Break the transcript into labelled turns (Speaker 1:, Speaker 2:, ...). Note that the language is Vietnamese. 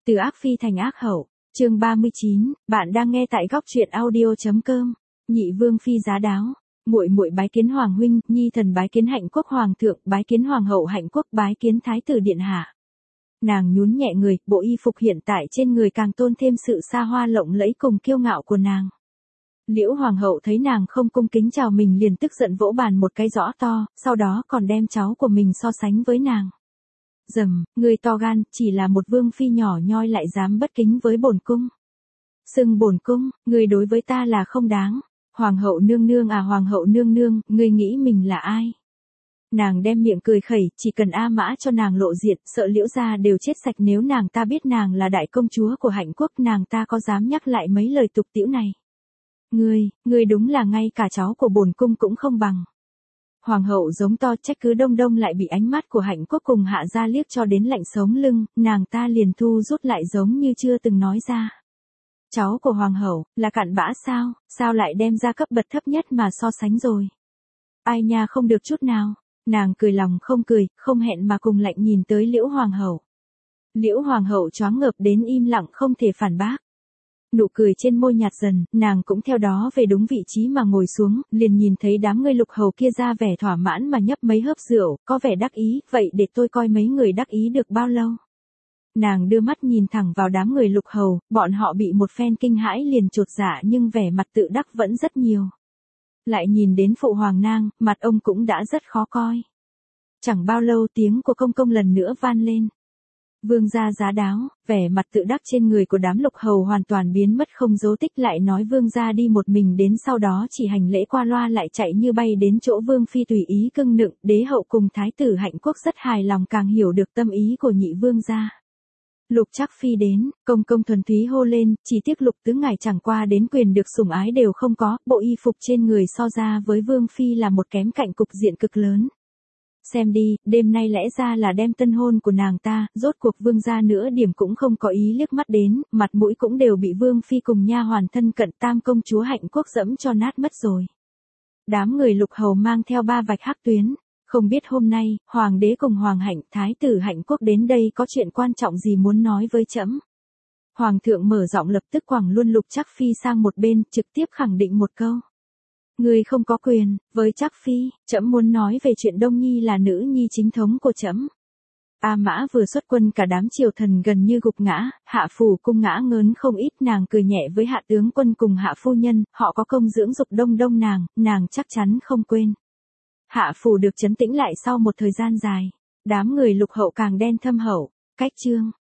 Speaker 1: Từ ác phi thành ác hậu, chương 39, bạn đang nghe tại góc truyện audio.com. Nhị vương phi giá đáo, muội muội bái kiến hoàng huynh, nhi thần bái kiến hạnh quốc hoàng thượng, bái kiến hoàng hậu hạnh quốc, bái kiến thái tử điện hạ. Nàng nhún nhẹ người, bộ y phục hiện tại trên người càng tôn thêm sự xa hoa lộng lẫy cùng kiêu ngạo của nàng. Liễu hoàng hậu thấy nàng không cung kính chào mình liền tức giận vỗ bàn một cái rõ to, sau đó còn đem cháu của mình so sánh với nàng. Dầm, người to gan, chỉ là một vương phi nhỏ nhoi lại dám bất kính với bổn cung. Xưng bổn cung, người đối với ta là không đáng. Hoàng hậu nương nương à, hoàng hậu nương nương, người nghĩ mình là ai? Nàng đem miệng cười khẩy, chỉ cần A Mã cho nàng lộ diện, sợ Liễu gia đều chết sạch, nếu nàng ta biết nàng là đại công chúa của hạnh quốc, nàng ta có dám nhắc lại mấy lời tục tĩu này. Ngươi đúng là ngay cả cháu của bổn cung cũng không bằng. Hoàng hậu giống to, trách cứ đông đông lại bị ánh mắt của hạnh quốc cùng hạ gia liếc cho đến lạnh sống lưng, nàng ta liền thu rút lại giống như chưa từng nói ra. Cháu của hoàng hậu, là cặn bã sao lại đem ra cấp bậc thấp nhất mà so sánh rồi. Ai nha, không được chút nào. Nàng cười lòng không cười, không hẹn mà cùng lạnh nhìn tới Liễu hoàng hậu. Liễu hoàng hậu choáng ngợp đến im lặng không thể phản bác. Nụ cười trên môi nhạt dần, nàng cũng theo đó về đúng vị trí mà ngồi xuống, liền nhìn thấy đám người lục hầu kia ra vẻ thỏa mãn mà nhấp mấy hớp rượu, có vẻ đắc ý, vậy để tôi coi mấy người đắc ý được bao lâu. Nàng đưa mắt nhìn thẳng vào đám người lục hầu, bọn họ bị một phen kinh hãi liền chột dạ nhưng vẻ mặt tự đắc vẫn rất nhiều. Lại nhìn đến phụ hoàng nang, mặt ông cũng đã rất khó coi. Chẳng bao lâu tiếng của công công lần nữa van lên. Vương gia giá đáo, vẻ mặt tự đắc trên người của đám lục hầu hoàn toàn biến mất không dấu tích, lại nói vương gia đi một mình đến, sau đó chỉ hành lễ qua loa lại chạy như bay đến chỗ vương phi tùy ý cưng nựng, đế hậu cùng thái tử hạnh quốc rất hài lòng, càng hiểu được tâm ý của nhị vương gia. Lục Trác Phi đến, công công thuần túy hô lên, chỉ tiếc Lục tứ ngài chẳng qua đến quyền được sủng ái đều không có, bộ y phục trên người so ra với vương phi là một kém cạnh cục diện cực lớn. Xem đi, đêm nay lẽ ra là đem tân hôn của nàng ta, rốt cuộc vương gia nữa điểm cũng không có ý liếc mắt đến, mặt mũi cũng đều bị vương phi cùng nha hoàn thân cận tam công chúa hạnh quốc dẫm cho nát mất rồi. Đám người lục hầu mang theo ba vạch hắc tuyến, không biết hôm nay, hoàng đế cùng hoàng hạnh, thái tử hạnh quốc đến đây có chuyện quan trọng gì muốn nói với trẫm. Hoàng thượng mở giọng lập tức quẳng luôn Lục Trác Phi sang một bên, trực tiếp khẳng định một câu. Ngươi không có quyền, với Trác Phi, trẫm muốn nói về chuyện Đông Nhi là nữ nhi chính thống của trẫm. A Mã vừa xuất quân cả đám triều thần gần như gục ngã, hạ phủ cung ngã ngớn không ít, nàng cười nhẹ với hạ tướng quân cùng hạ phu nhân, họ có công dưỡng dục đông đông nàng chắc chắn không quên. Hạ phủ được trấn tĩnh lại sau một thời gian dài, đám người lục hậu càng đen thâm hậu, cách chương.